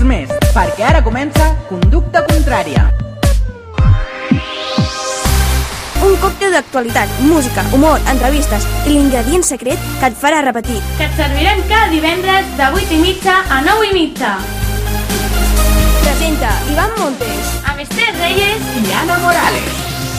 minuts més, perquè ara comença Conducta Contrària. Un còctel d'actualitat, música, humor, entrevistes i l'ingredient secret que et farà repetir. Que et servirem cada divendres de 8:30 a 9:30. Presenta Iván Montes, Amb Esther Reyes I Ana Morales.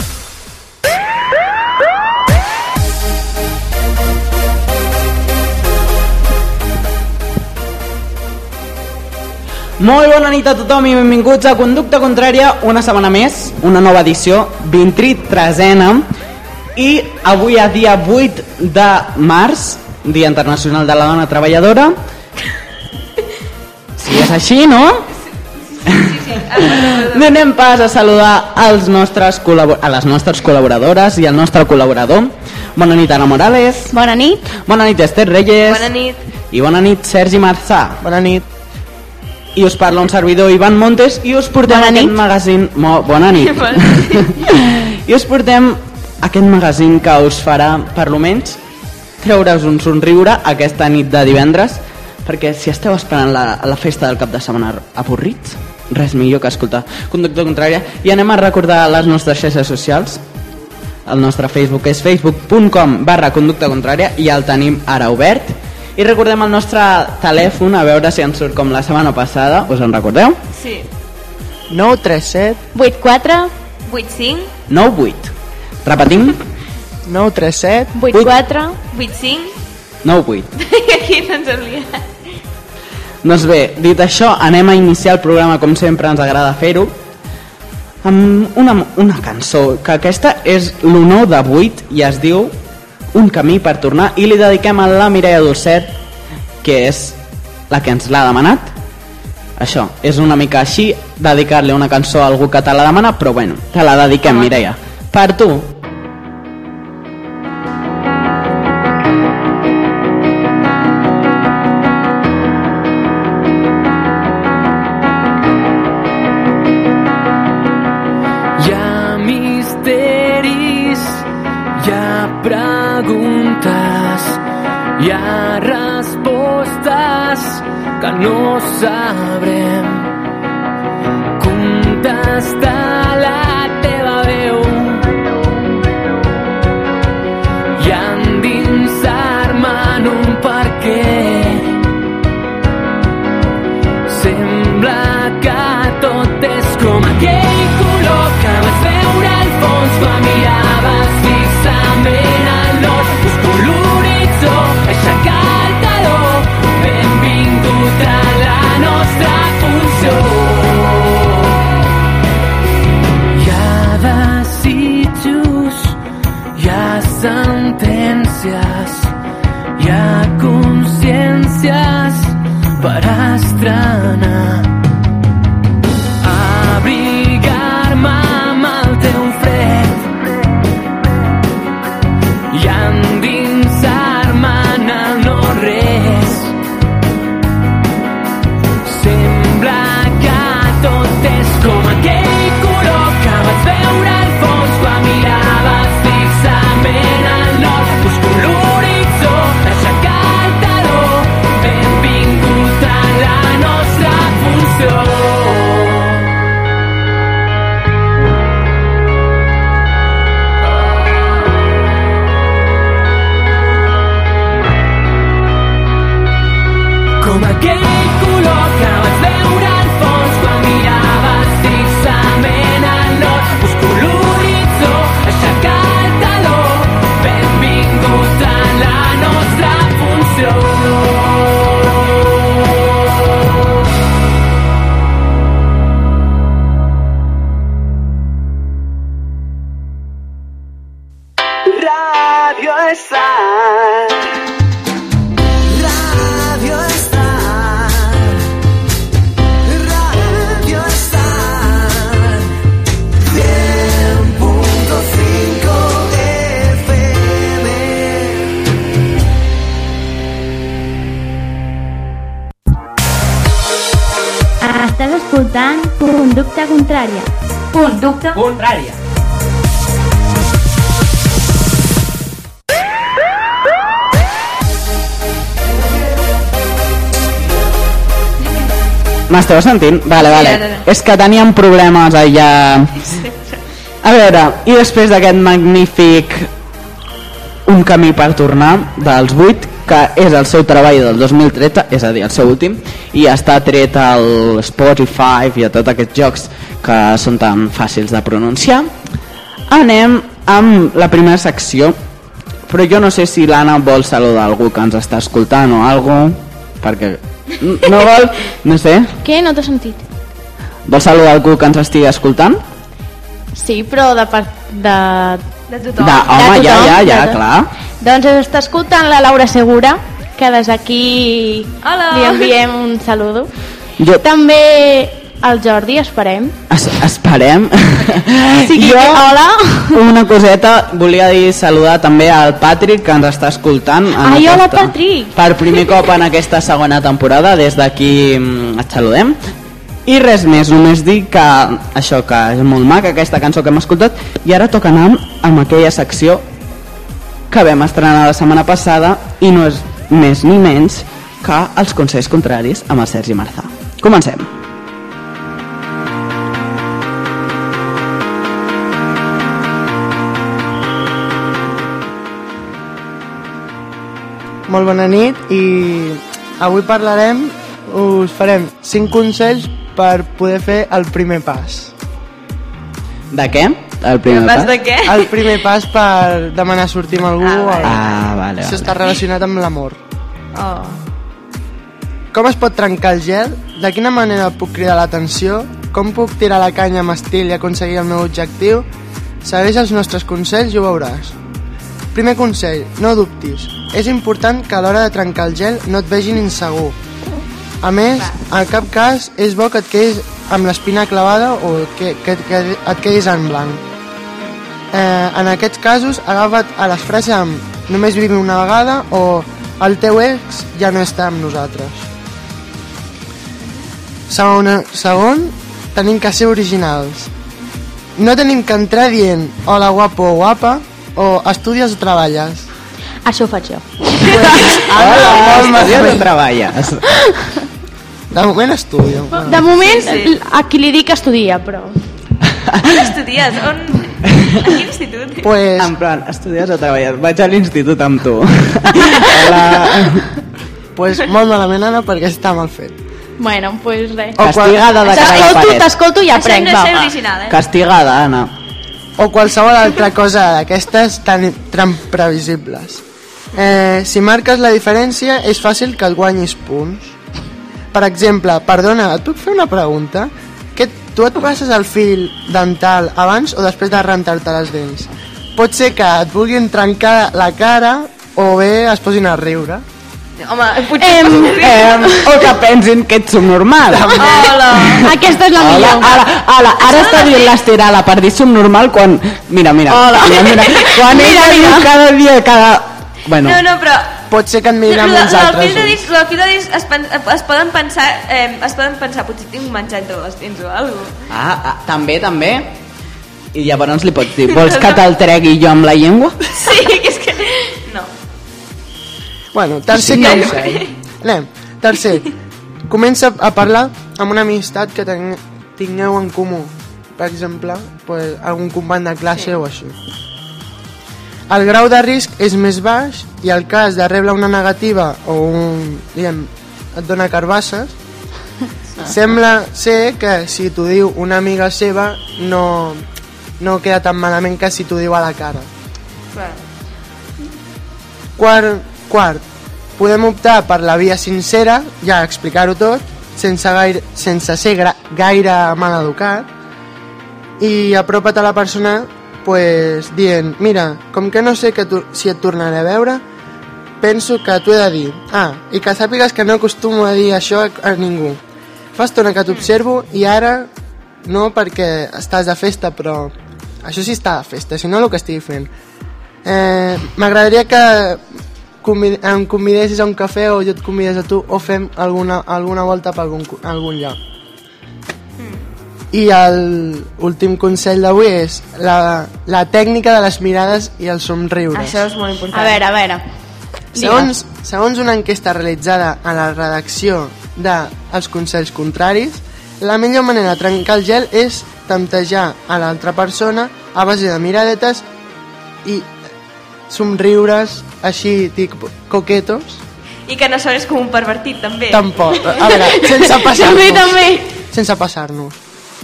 Molt bona nit a tothom i benvinguts a Conducta Contrària, una setmana més, una nova edició, 23ena, i avui a dia 8 de març, Dia Internacional de la Dona Treballadora. Si és així, no? Sí. Anem pas a saludar a les nostres col·laboradores i al nostre col·laborador. Bona nit, Ana Morales. Bona nit. Bona nit, Esther Reyes. Bona nit. I bona nit, Sergi Marzà. Bona nit. I us parla un servidor, Iván Montes, i us portem aquest magazín... Bona nit. I us portem aquest magazín que us farà, per lo menys, treure's un somriure aquesta nit de divendres, perquè si esteu esperant la festa del cap de setmana avorrits, res millor que escoltar Conducta Contrària. I anem a recordar les nostres xarxes socials. El nostre Facebook és facebook.com/Conducta Contrària i el tenim ara obert. I recordem el nostre telèfon, a veure si ens surt com la setmana passada. Us en recordeu? Sí. 937 84 85 98. Repetim. 937 84 85 98. I aquí no ens hem liat. Doncs bé, dit això, anem a iniciar el programa, com sempre ens agrada fer-ho, amb una cançó, que aquesta és l'1 de 8 i es diu Un camí per tornar, i li dediquem a la Mireia Dolcet, que és la que ens l'ha demanat. Això, és una mica així, dedicar-li una cançó a algú que te la demana, però bueno, te la dediquem, Mireia. Per tu. Hi ha misteris, hi ha preguntes, hi ha respostes que no sabrem contestar. La teva veu i endinsar-me en un perquè sembla que tot és com aquell color que vas veure al fons quan miraves fixament en l'oscur l'horitzó. Aixecar el taló, benvingut a la nostra funció. Hi ha desitjos, hi ha sentències, hi ha consciències per estrenar. Abrigar-me amb el teu fred i endinsar-me en el no-res. Sembla que tot és com aquell color que vas veure al fons quan miraves fixament en l'oscur l'horitzó. Aixecar el taló, benvingut a la nostra funció. Com aquell color que vas veure al fons quan miraves fixament en l'oscur l'horitzó. Aixecar el taló, benvingut a la nostra funció. Radio Estar. Radio Estar. Radio Estar. 100.5 FM. Estàs escoltant Conducta Contrària. Conducta Contrària. M'esteu sentint? Vale. ara. És que teníem problemes allà. A veure, i després d'aquest magnífic Un camí per tornar dels 8, que és el seu treball del 2013, és a dir, el seu últim, i està tret al Spotify i a tots aquests jocs que són tan fàcils de pronunciar. Anem amb la primera secció, però jo no sé si l'Anna vol saludar algú que ens està escoltant o algú, perquè no vol, no sé. Què? No t'he sentit. Vol saludar algú que ens estigui escoltant? Sí, però de part De tothom. Home, De tothom, ja, de clar. Doncs ens està escoltant la Laura Segura, que des d'aquí Hola. li enviem un saludo. Jo... També el Jordi, esperem. Esperem. Sí, hola. Una coseta, volia dir saludar també al Patrick, que ens està escoltant. Ai, hola, Patrick. Per primer cop en aquesta segona temporada, des d'aquí et saludem. I res més, només dir que això, que és molt maca aquesta cançó que hem escoltat, i ara toca anar amb aquella secció que vam estrenar la setmana passada i no és més ni menys que els consells contraris amb el Sergi Marzà. Comencem. Molt bona nit i avui us farem 5 consells per poder fer el primer pas. De què? El primer pas? De què? El primer pas per demanar sortir amb algú. Vale. Això està relacionat amb l'amor. Oh. Com es pot trencar el gel? De quina manera puc cridar l'atenció? Com puc tirar la canya amb estil i aconseguir el meu objectiu? Segueix els nostres consells i ho veuràs. Primer consell, no dubtis. És important que a l'hora de trencar el gel no et vegin insegur. A més, en cap cas és bo que et quedis amb l'espina clavada o que et quedis en blanc. En aquests casos, agafa't a les frases amb només vivim una vegada o el teu ex ja no està amb nosaltres. Segon, tenim que ser originals. No tenim que entrar dient hola guapo o guapa o estudies o treballes. Això ho faig jo. Hola, estudies o treballes? De moment estudio. De moment, a qui li dic que estudia, però... On estudies? On... A quin institut? Pues, En plan, estudies o treballes? Vaig a l'institut amb tu. Hola. pues molt malament, Anna, perquè està mal fet. Bueno, pues res. Castigada de cara a la paret. T'escolto i Això aprenc, no és va. ser original, Castigada, Anna. O qualsevol altra cosa d'aquestes tan previsibles. Si marques la diferència, és fàcil que et guanyis punts. Per exemple, perdona, et puc fer una pregunta? Tu et passes el fil dental abans o després de rentar-te les dents? Pot ser que et vulguin trencar la cara o bé es posin a riure. Home, potser... O que pensin que ets subnormal. Hola. Aquesta és la millor. Ara està dient l'estirada per dir subnormal quan... Mira. Mira. Quan ella cada dia, Bueno, No, però... Pot ser que et mirin amb uns altres El ulls. fil de disc es poden pensar potser tinc menjat entre les dents o alguna cosa. també. I llavors li pots dir, vols que te'l tregui jo amb la llengua? Sí, que és que... No. Bueno, tercer Sí, consell. Anem. Tercer, comença a parlar amb una amistat que tingueu en comú. Per exemple, pues, algun company de classe o així. El grau de risc és més baix i el cas de rebre una negativa o et dona carbasses, sembla ser que si t'ho diu una amiga seva no queda tan malament que si t'ho diu a la cara. Quart, podem optar per la via sincera, ja explicar-ho tot, sense ser gaire mal educat, i apropa't a la persona pues, dient, mira, com que no sé si et tornaré a veure, penso que t'ho he de dir. I que sàpigues que no acostumo a dir això a ningú. Fa estona que t'observo i ara no perquè estàs de festa, però això sí està de festa, si no el que estigui fent. M'agradaria que em convidessis a un cafè o jo et convides a tu o fem alguna volta per algun lloc. I l'últim consell d'avui és la tècnica de les mirades i els somriures. Això és molt important. A veure. Segons una enquesta realitzada a la redacció dels consells contraris, la millor manera de trencar el gel és temptejar a l'altra persona a base de miradetes i somriures així coquetos. I que no sonis com un pervertit, també. Tampoc. A veure, sense passar-nos. També. Sense passar-nos.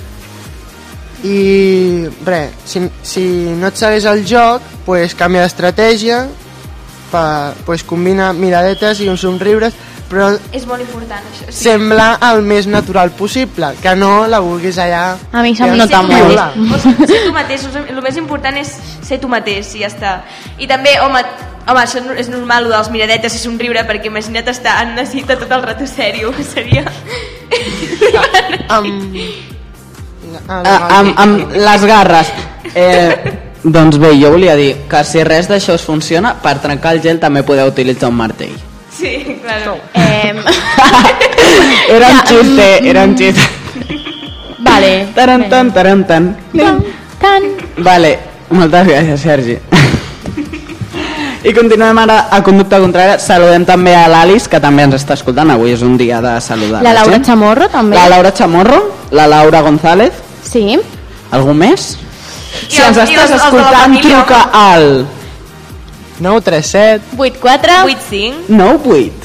I res, si no et segueix el joc, pues canvia d'estratègia, pues combina miradetes i uns somriures, però És molt important, això. Sí. sembla el més natural possible, que no la vulguis allà... A mi se'm que nota és molt. violar. O sigui, ser tu mateix, el més important és ser tu mateix i ja està. I també, home, això és normal, el dels miradetes i somriure, perquè imagina't estar en una cita tot el rato sèrio, seria... Amb les garres. Doncs bé, jo volia dir que si res d'això us funciona, per trencar el gel també podeu utilitzar un martell. Sí, claro. Era un xiste, era un xiste. Vale. Tarantan, tarantan. Tan. Vale, moltes gràcies, Sergi. I continuem ara a Conducta Contrària. Saludem també a l'Alice, que també ens està escoltant. Avui és un dia de saludar La Laura gent. Chamorro, també. La Laura Chamorro, la Laura González. Sí. Algú més? Si ens els estàs de la escoltant, família, truca al 937 8-4. 8-5. 9-8.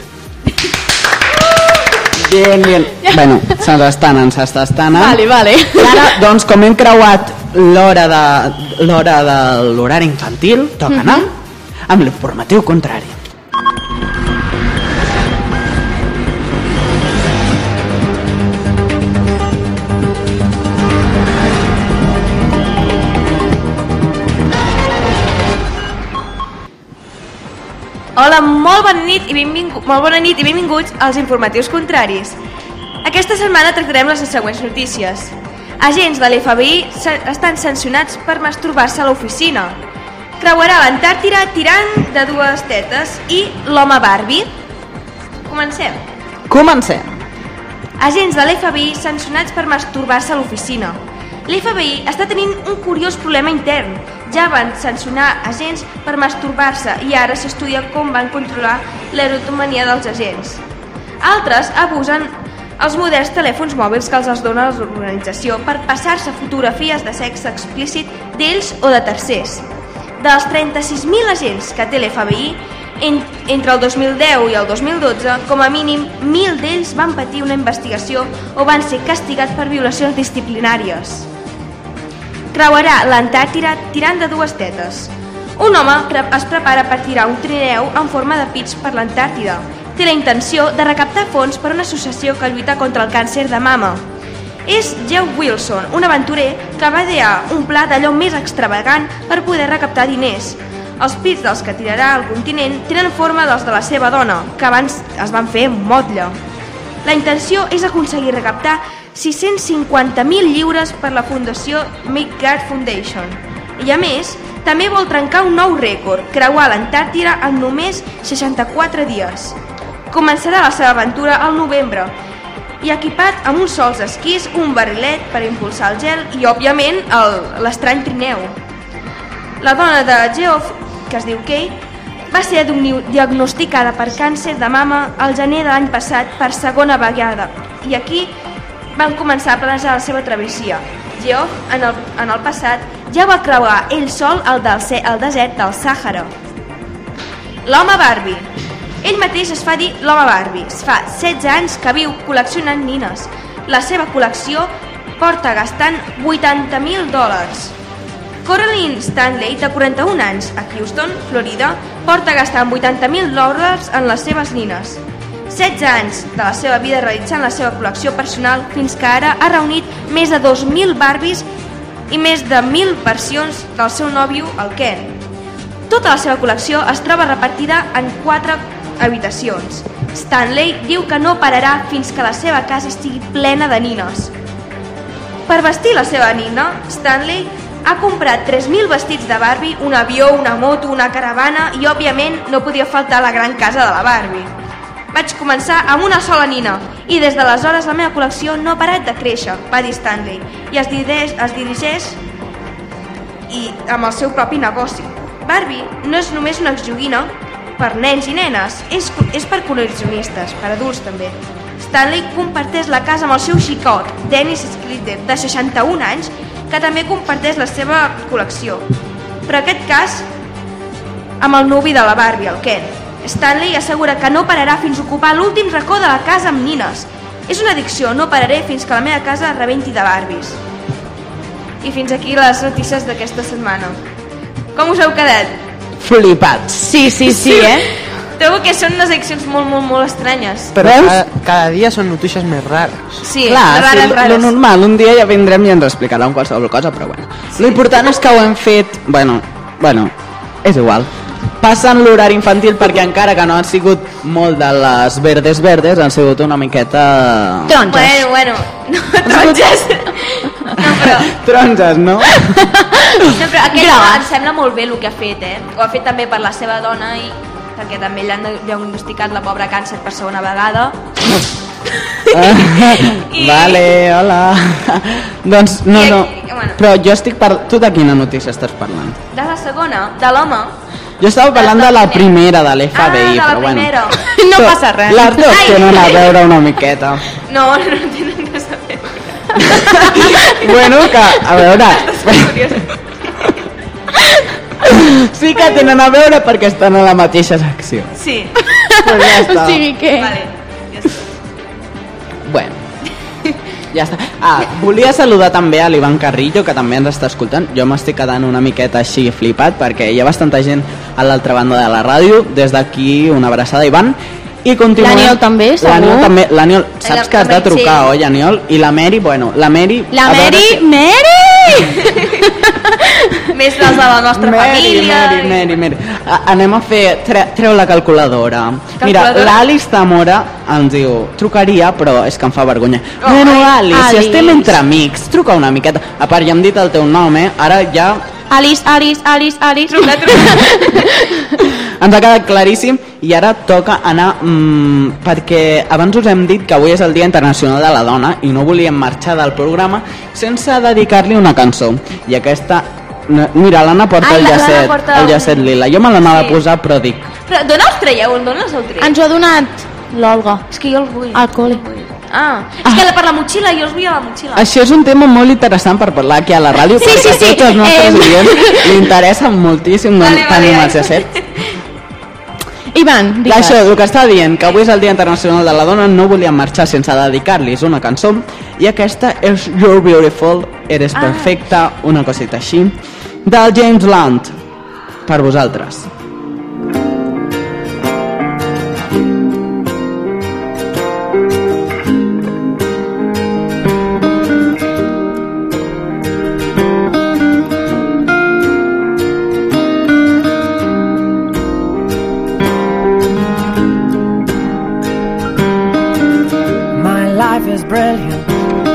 Bien, bien. Bueno, se'ns està anant. Vale. I ara, doncs, com hem creuat l'hora de l'horari infantil, toca anar amb l'informatiu contrari. Hola, molt bona nit i benvinguts als informatius contraris. Aquesta setmana tractarem les següents notícies. Agents de l'FBI estan sancionats per masturbar-se a l'oficina. Creuarà l'Antàrtida tirant de dues tetes i l'home Barbie. Comencem. Agents de l'FBI sancionats per masturbar-se a l'oficina. L'FBI està tenint un curiós problema intern. Ja van sancionar agents per masturbar-se i ara s'estudia com van controlar l'erotomania dels agents. Altres abusen els moderns telèfons mòbils que els dona l'organització per passar-se fotografies de sexe explícit d'ells o de tercers. Dels 36.000 agents que té l'FBI, entre el 2010 i el 2012, com a mínim 1.000 d'ells van patir una investigació o van ser castigats per violacions disciplinàries. Creuarà l'Antàrtida tirant de dues tetes. Un home es prepara per tirar un trineu en forma de pits per l'Antàrtida. Té la intenció de recaptar fons per una associació que lluita contra el càncer de mama. És Jeff Wilson, un aventurer que va idear un pla d'allò més extravagant per poder recaptar diners. Els pits dels que tirarà al continent tenen forma dels de la seva dona, que abans es van fer motlle. La intenció és aconseguir recaptar 650.000 lliures per la fundació Make Guard Foundation. I a més, també vol trencar un nou rècord, creuar l'Antàrtida en només 64 dies. Començarà la seva aventura al novembre i equipat amb uns sols esquís, un barrilet per impulsar el gel i, òbviament, l'estrany trineu. La dona de Geoff, que es diu Kate, va ser diagnosticada per càncer de mama al gener de l'any passat per segona vegada i aquí van començar a planejar la seva travessia. Geoff, en el passat, ja va creuar ell sol el desert del Sàhara. L'home Barbie. Ell mateix es fa dir l'home Barbie. Fa 16 anys que viu col·leccionant nines. La seva col·lecció porta gastant $80.000. Coraline Stanley, de 41 anys, a Houston, Florida, porta gastant $80.000 en les seves nines. 16 anys de la seva vida realitzant la seva col·lecció personal fins que ara ha reunit més de 2.000 Barbies i més de 1.000 versions del seu nòvio, el Ken. Tota la seva col·lecció es troba repartida en 4 habitacions. Stanley diu que no pararà fins que la seva casa estigui plena de nines. Per vestir la seva nina, Stanley ha comprat 3.000 vestits de Barbie, un avió, una moto, una caravana i, òbviament, no podia faltar la gran casa de la Barbie. Vaig començar amb una sola nina i des d'aleshores la meva col·lecció no ha parat de créixer, va dir Stanley, i es dirigeix amb el seu propi negoci. Barbie no és només una joguina per nens i nenes, és per col·leccionistes, per adults també. Stanley comparteix la casa amb el seu xicot, Dennis Skrider, de 61 anys, que també comparteix la seva col·lecció. Però en aquest cas, amb el nuvi de la Barbie, el Ken. Stanley assegura que no pararà fins a ocupar l'últim racó de la casa amb nines. És una addicció, no pararé fins que la meva casa rebenti de Barbies. I fins aquí les notícies d'aquesta setmana. Com us heu quedat? Flipats. Sí, Trobo que són unes addiccions molt estranyes. Però Veus? cada dia són notícies més rares. Sí, Clar, rares, sí, rares. lo normal, un dia ja vindrem i ens explicaran qualsevol cosa, però bueno. Lo important és que ho hem fet, bueno, és igual. Passen l'horari infantil perquè encara que no han sigut molt de les verdes, han sigut una miqueta... Taronges. Bueno, no, taronges. No, però... Taronges, no? No, però aquest em sembla molt bé el que ha fet, Ho ha fet també per la seva dona i perquè també li han diagnosticat la pobra càncer per segona vegada. Vale, hola. Doncs no, bueno. però jo estic Tu de quina notícia estàs parlant? De la segona, de l'home. Jo estava parlant de la primera, de l'FBI, de la però bueno. primera. No passa res. Les dues Ai. tenen a veure una miqueta. No tenen res a veure. Bueno, que, a veure... Sí que tenen a veure perquè estan a la mateixa secció. Sí. Pues ja està. O sigui que... Vale, ja està. Bueno, ja està. Volia saludar també a l'Ivan Carrillo, que també ens està escoltant. Jo m'estic quedant una miqueta així flipat perquè hi ha bastanta gent a l'altra banda de la ràdio. Des d'aquí una abraçada, Ivan. I continuem. L'Aniol també, segur. L'Aniol també. L'Aniol, saps que has de trucar, sí. oi, Aniol? I la Mary, bueno, la Mary... La a veure Mary, si- Mary! Més les de la nostra família. Mary. Anem a fer... Treu la calculadora. Mira, l'Alice Zamora ens diu... Trucaria, però és que em fa vergonya. Bueno, Alice, si Alice. estem entre amics, truca una miqueta. A part, ja hem dit el teu nom, Ara ja... Alice. Truca. Ens ha quedat claríssim i ara toca anar perquè abans us hem dit que avui és el Dia Internacional de la Dona i no volíem marxar del programa sense dedicar-li una cançó i aquesta, mira, l'Anna porta el llacet, porta el llacet lila, jo me l'anava a posar però dic Però d'on els traieu? D'on els heu tret? Ens ho ha donat l'Olga. És que jo els vull. Al col·le. És que per la motxilla, jo els vull a la motxilla. això és un tema molt interessant per parlar aquí a la ràdio Sí, perquè sí. a tots els nostres oients li interessa moltíssim tenir el llacet. Ivan, Clar, digues. això, el que està dient, que avui és el Dia Internacional de la Dona, no volíem marxar sense dedicar-los una cançó, i aquesta és You're Beautiful, Eres Perfecta, una cosita així, del James Blunt, per vosaltres. My life is brilliant.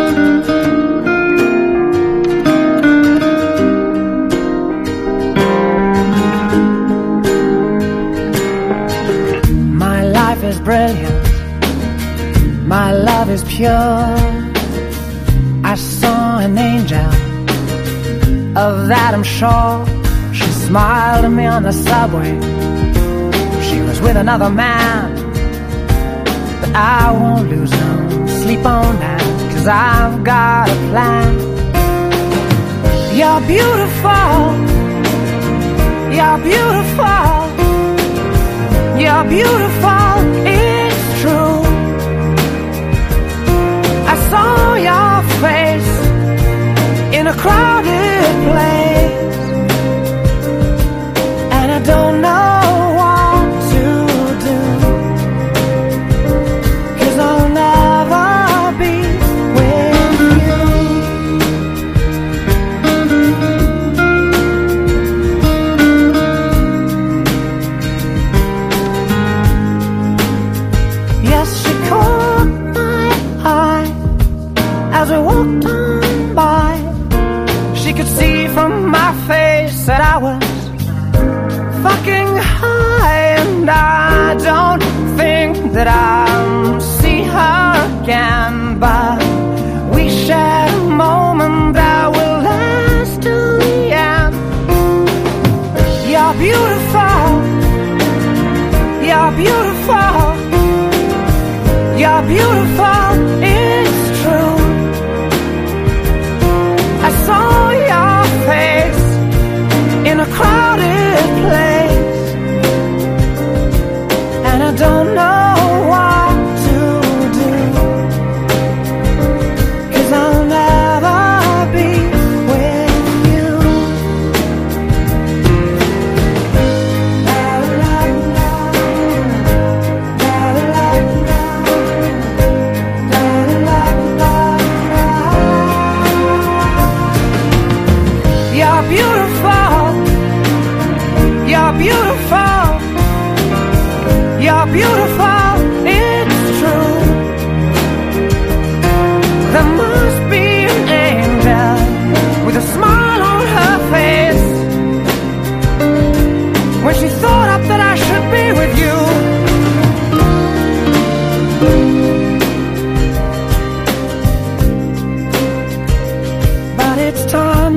My life is brilliant. My love is pure. I saw an angel, of that I'm sure. She smiled at me on the subway. She was with another man, but I won't lose no sleep on that, 'cause I've got a plan. You're beautiful. You're beautiful. You're beautiful, it's true. I saw your face in a crowded place, and I don't know what to do, 'cause I'll never be with you.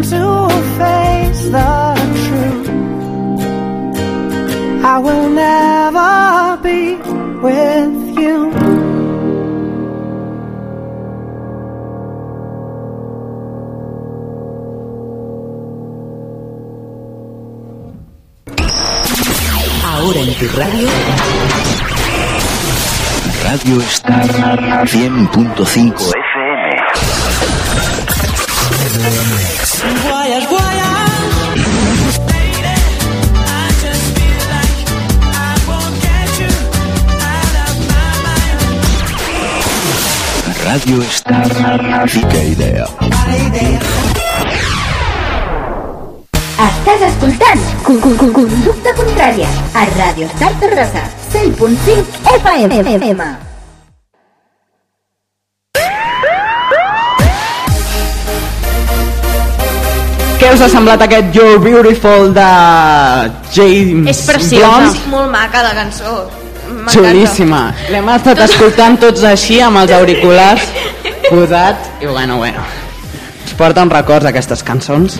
to face the truth. I will never be with you. Ahora en tu radio, Radio Star 100.5 FM. Voyage, voyage. Radio Star. Qué idea. Estàs escoltant Conducta Contrària a Radio Star Terrassa 100.5 FM. Què us ha semblat aquest You're Beautiful de James És preciosa. Molt maca la cançó. Xulíssima. L'hem estat escoltant tots així amb els auriculars posats i bueno. Ens porten records aquestes cançons.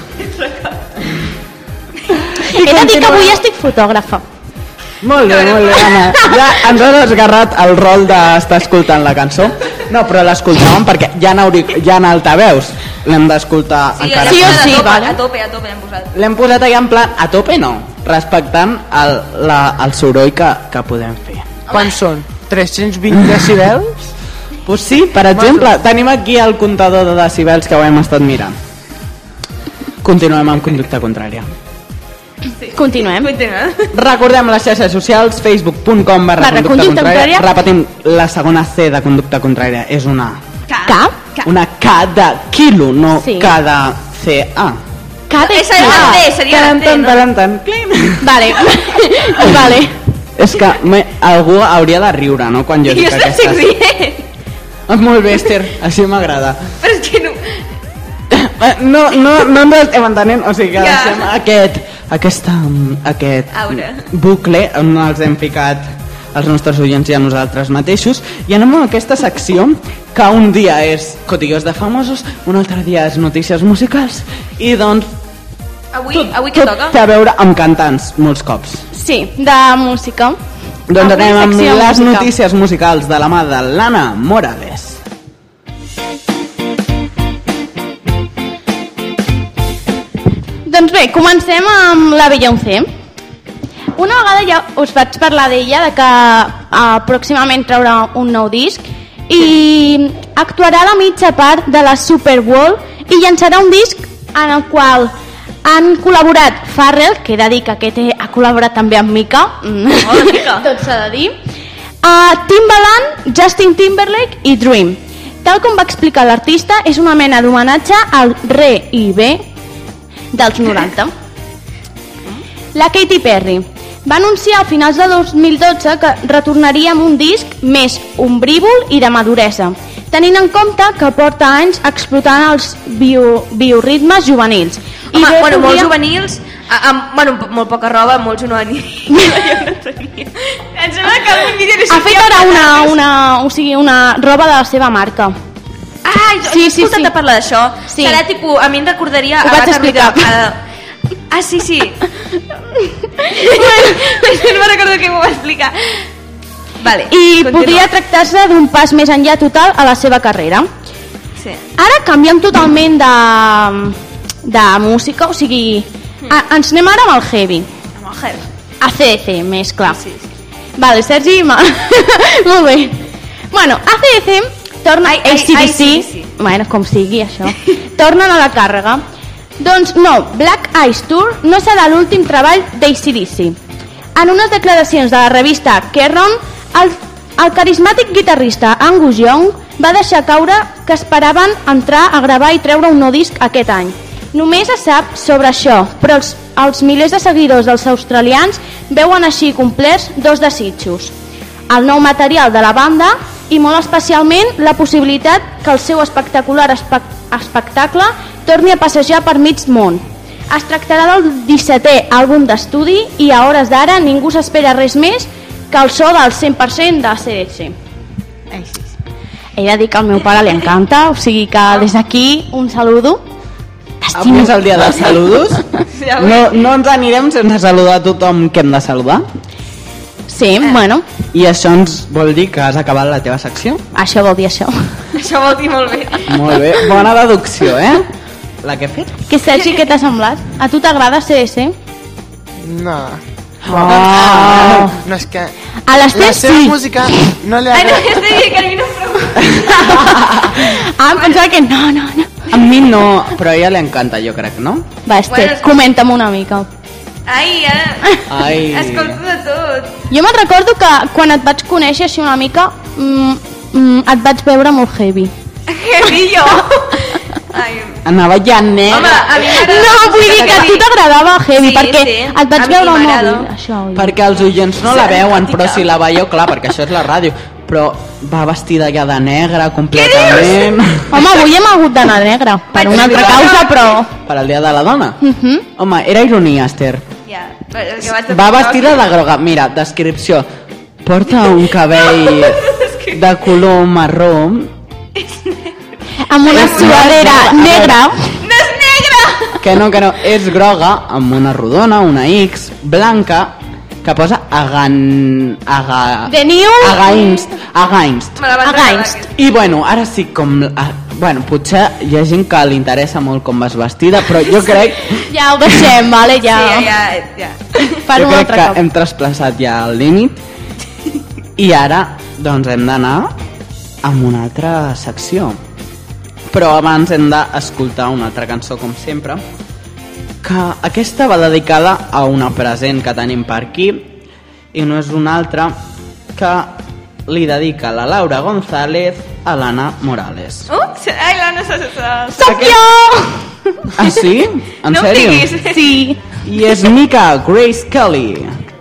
He de dir que avui estic fotògrafa. Molt bé, Anna. Ja ens has esgarrat el rol d'estar escoltant la cançó. No, però l'escoltàvem perquè hi ha altaveus. L'hem d'escoltar encara. Sí, vale. A tope l'hem posat. L'hem posat allà en plan, a tope no, respectant el soroll que podem fer. Quants són? 320 decibels? Pues sí, per exemple, tenim aquí el comptador de decibels que ho hem estat mirant. Continuem amb Conducta Contrària. Sí. Continuem. Recordem les xarxes socials, facebook.com/Conducta Contrària. Repetim, la segona C de Conducta Contrària és una K. Una K de quilo, no sí. K de C-A. K de C-A. Seria la T, no? Vale. És que algú hauria de riure, no? Quan jo dic aquestes... Jo estic rient. Molt bé, Esther, així m'agrada. Però és que no... No ens estem entenent, o sigui que deixem aquest bucle on els hem ficat els nostres oients i a nosaltres mateixos i anem a aquesta secció que un dia és Cotillos de Famosos, un altre dia és Notícies Musicals i doncs avui què toca? Té a veure amb cantants molts cops. Sí, de música. Doncs anem amb les notícies musicals de la mà de l'Anna Morales. Doncs bé, comencem amb la Beyoncé. Una vegada ja us vaig parlar d'ella, de que pròximament traurà un nou disc i actuarà a la mitja part de la Super Bowl i llançarà un disc en el qual han col·laborat Pharrell, que he de dir que aquest ha col·laborat també amb Mika, tot s'ha de dir, Timbaland, Justin Timberlake i Dream. Tal com va explicar l'artista, és una mena d'homenatge al re i bé dels 90. La Katy Perry va anunciar a finals de 2012 que retornaria amb un disc més ombrívol i de maduresa, tenint en compte que porta anys explotant els bioritmes juvenils. Molt juvenils, amb molt poca roba, molt juvenils. Em sembla que algun vídeo... Ha fet ara una roba de la seva marca. He escoltat a parlar d'això. Serà tipus, a mi em recordaria... Ho vaig explicar. Sí. No me recordo que m'ho va explicar. Vale, i podria tractar-se d'un pas més enllà total a la seva carrera. Sí. Ara canviem totalment de música, o sigui, ens anem ara amb el heavy. Amb el heavy. AC/DC, més clar. Sí. Vale, Sergi, molt bé. Bueno, AC/DC torna AC/DC, bueno, com sigui això, tornen a la càrrega. Doncs no, Black Eyes Tour no serà l'últim treball d'ACDC. En unes declaracions de la revista Kerrang, el carismàtic guitarrista Angus Young va deixar caure que esperaven entrar a gravar i treure un nou disc aquest any. Només es sap sobre això, però els milers de seguidors dels australians veuen així complerts dos desitjos: el nou material de la banda i molt especialment la possibilitat que el seu espectacular espectacle torni a passejar per mig món. Es tractarà del 17è àlbum d'estudi i a hores d'ara ningú s'espera res més que el so del 100% de CDC. He de dir que al meu pare li encanta, o sigui que des d'aquí un saludo. Avui és el dia de saludos. No ens anirem sense saludar a tothom que hem de saludar. Sí, bueno. I això ens vol dir que has acabat la teva secció? Això vol dir això. Això vol dir molt bé. Molt bé, bona deducció, la que he fet. Que Sergi, què t'ha semblat? A tu t'agrada CS? No. No és que... A l'Ester la seva sí. música no li Ai, no, agrada. ja estic dient que a mi no em pregunta. Em pensava que no. A mi no, però a ella li encanta, jo crec, no? Va, Esther, comenta'm una mica. Ai, Ai. escolto de tot. Jo me'n recordo que quan et vaig conèixer així una mica et vaig veure molt heavy. Heavy jo? Ai. Anava ja negre. Home, a mi m'agrada... No, vull dir que a tu t'agradava heavy, Sí, perquè sí. et vaig A mi veure al m'agrada. mòbil. Això, Perquè els oients no la veuen, però si la veieu, clar, perquè això és la ràdio. Però va vestida ja de negre, completament. Home, avui hem hagut d'anar negre, per una altra causa, però... Per al dia de la dona. Home, era ironia, Esther. Ja, és que vaig Va vestida de groga. Mira, descripció. Porta un cabell de color marró. Amb una sudadera negra. No és negra! Que no, és groga, amb una rodona, una X, blanca, que posa The new... Against. Me la vaig Against. I bueno, ara sí, bueno, potser hi ha gent que li interessa molt com vas vestida, però jo crec... Ja ho deixem, vale, ja. Sí, ja. Per jo un crec altre que cop. hem trasplaçat ja el límit i ara doncs hem d'anar amb una altra secció. Però abans hem d'escoltar una altra cançó, com sempre, que aquesta va dedicada a una present que tenim per aquí i no és una altra que li dedica la Laura González a l'Anna Morales. Ai, l'Anna Soc jo! Ah, sí? En No em sèrio? diguis. Sí. I és mica Grace Kelly.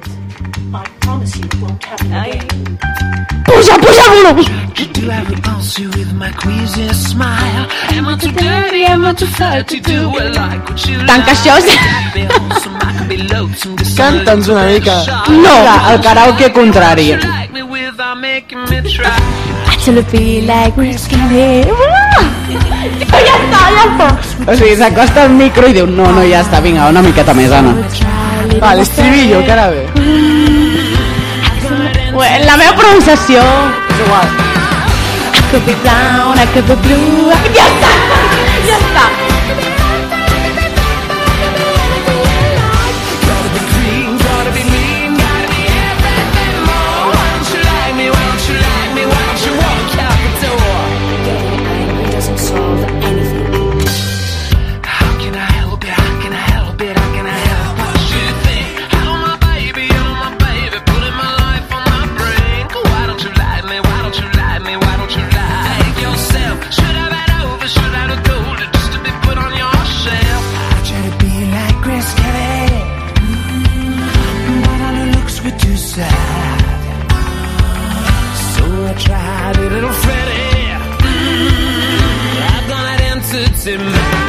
Puja, volum! Do I repulse you with my queasy smile? Am I too dirty? Am I too flirty? Do I like what you Tanca això, sí. Canta'ns una mica. No, el karaoke contrari. like me without making me try? Absolutely like Grace Kelly. Ja està. O sigui, s'acosta al micro i diu no, ja està, vinga, una miqueta més, Anna. Va, l'estribillo, que ara ve. La meva pronunciació. És igual. I could be brown, I could be blue. Ja està. Gotta be clean, gotta be mean, gotta be everything more. Why don't you like me? Why don't you like me? Why don't you walk out the door? Getting angry doesn't solve anything. How can I help it? How can I help it? How can I help what you think? Hello, my baby, putting my life on my brain. Why don't you like me? Why don't you like me? Why don't you like yourself? Should I been over? Should I have told it just to be put on your shelf? I try to be like Grace Kelly, but all her looks were too sad. So I tried a little Freddie. I've done that entity man.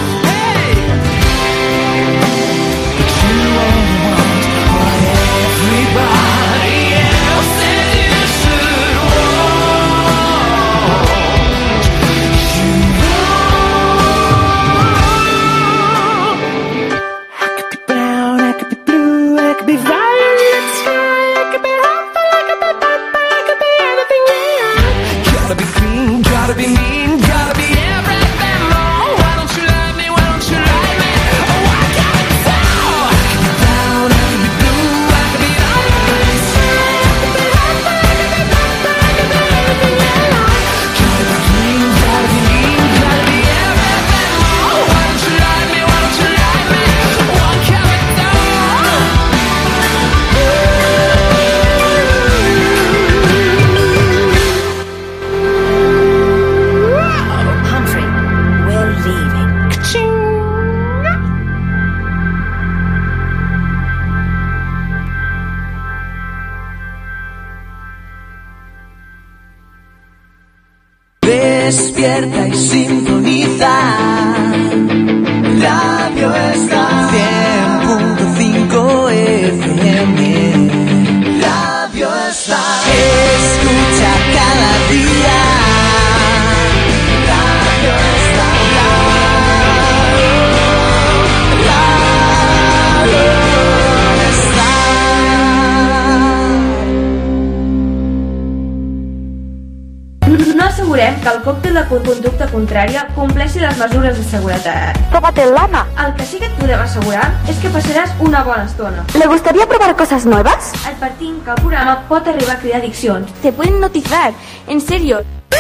Yourself, hey, but you only want whatever despierta y sintoniza. Radio Star 100.5 FM. Radio Star. Escucha cada día. Radio Star. No assegurem que el còctel de conducta contrària compleixi les mesures de seguretat. Tómate lana. El que sí que et podem assegurar és que passaràs una bona estona. ¿Le gustaría probar cosas nuevas? Advertim que el programa pot arribar a cridar addiccions. Te pueden hipnotizar, en serio.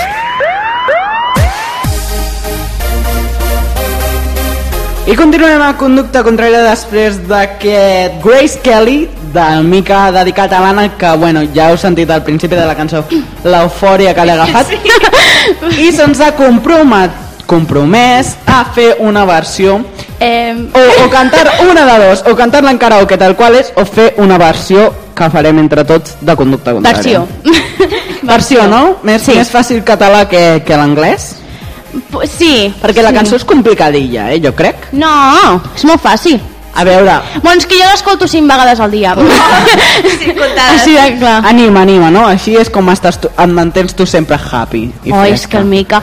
I continuem a conducta contrària després d'aquest Grace Kelly del Mika dedicat a l'Anna, que bueno, ja heu sentit al principi de la cançó l'eufòria que l'ha agafat, sí. I se'ns ha compromès a fer una versió o cantar una de dos, o cantar-la en karaoke tal qual és, o fer una versió que farem entre tots de conducta contrària. Versió, no? Més fàcil català que l'anglès? Sí. Perquè la cançó és complicadilla, jo crec. No, és molt fàcil. A veure... Bueno, és que jo l'escolto 5 vegades al dia. Sí, comptades. Així de clar. Anima, no? Així és com estàs tu, et mantens tu sempre happy i fresca. És que el Mica...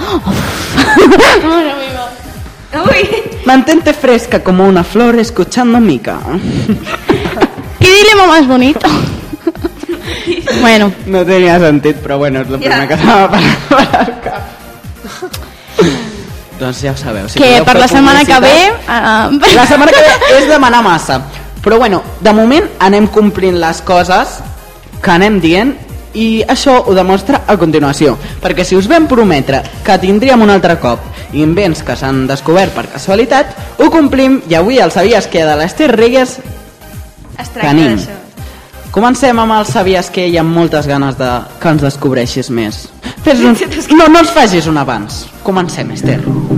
Ui. Mantente fresca como una flor escuchando Mica. Y dile más bonito. Bueno. No tenia sentit, però bueno, és el primer que estava per al cap. Doncs ja ho sabeu. Si que per la setmana que ve... La setmana que ve és demanar massa. Però bueno, de moment anem complint les coses que anem dient i això ho demostra a continuació. Perquè si us vam prometre que tindríem un altre cop invents que s'han descobert per casualitat, ho complim i avui el Sabies que de l'Ester Reyes tenim. Comencem amb el Sabies que hi ha moltes ganes de que ens descobreixis més. No ens facis un abans. Comencem, Ester.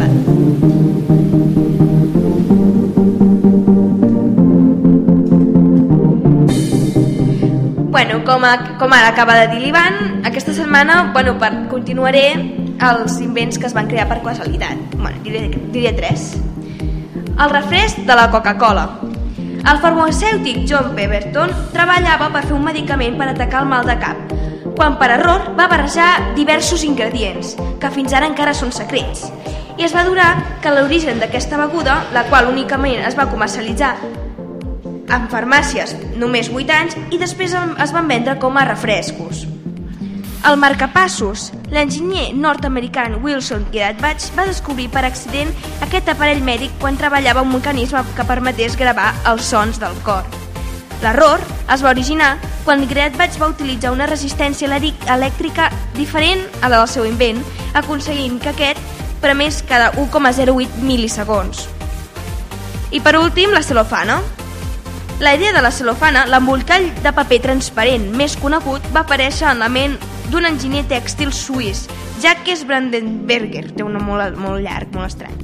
Bueno, com ara acaba de dir l'Ivan, aquesta setmana continuaré els invents que es van crear per casualitat. Bueno, diré 3. El refresc de la Coca-Cola. El farmacèutic John Pemberton treballava per fer un medicament per atacar el mal de cap, quan per error va barrejar diversos ingredients, que fins ara encara són secrets, i es va adonar que l'origen d'aquesta beguda, la qual únicament es va comercialitzar en farmàcies només 8 anys i després es van vendre com a refrescos. El marcapassos, l'enginyer nord-americà Wilson Geratbach va descobrir per accident aquest aparell mèdic quan treballava un mecanisme que permetés gravar els sons del cor. L'error es va originar quan Geratbach va utilitzar una resistència elèctrica diferent a la del seu invent, aconseguint que aquest premés cada 1,08 mil·lisegons. I per últim, la cel·lofana. La idea de la cel·lofana, l'embolcall de paper transparent més conegut, va aparèixer en la ment d'un enginyer tèxtil suís, Jacques Brandenberger. Té un nom molt llarg, molt estrany.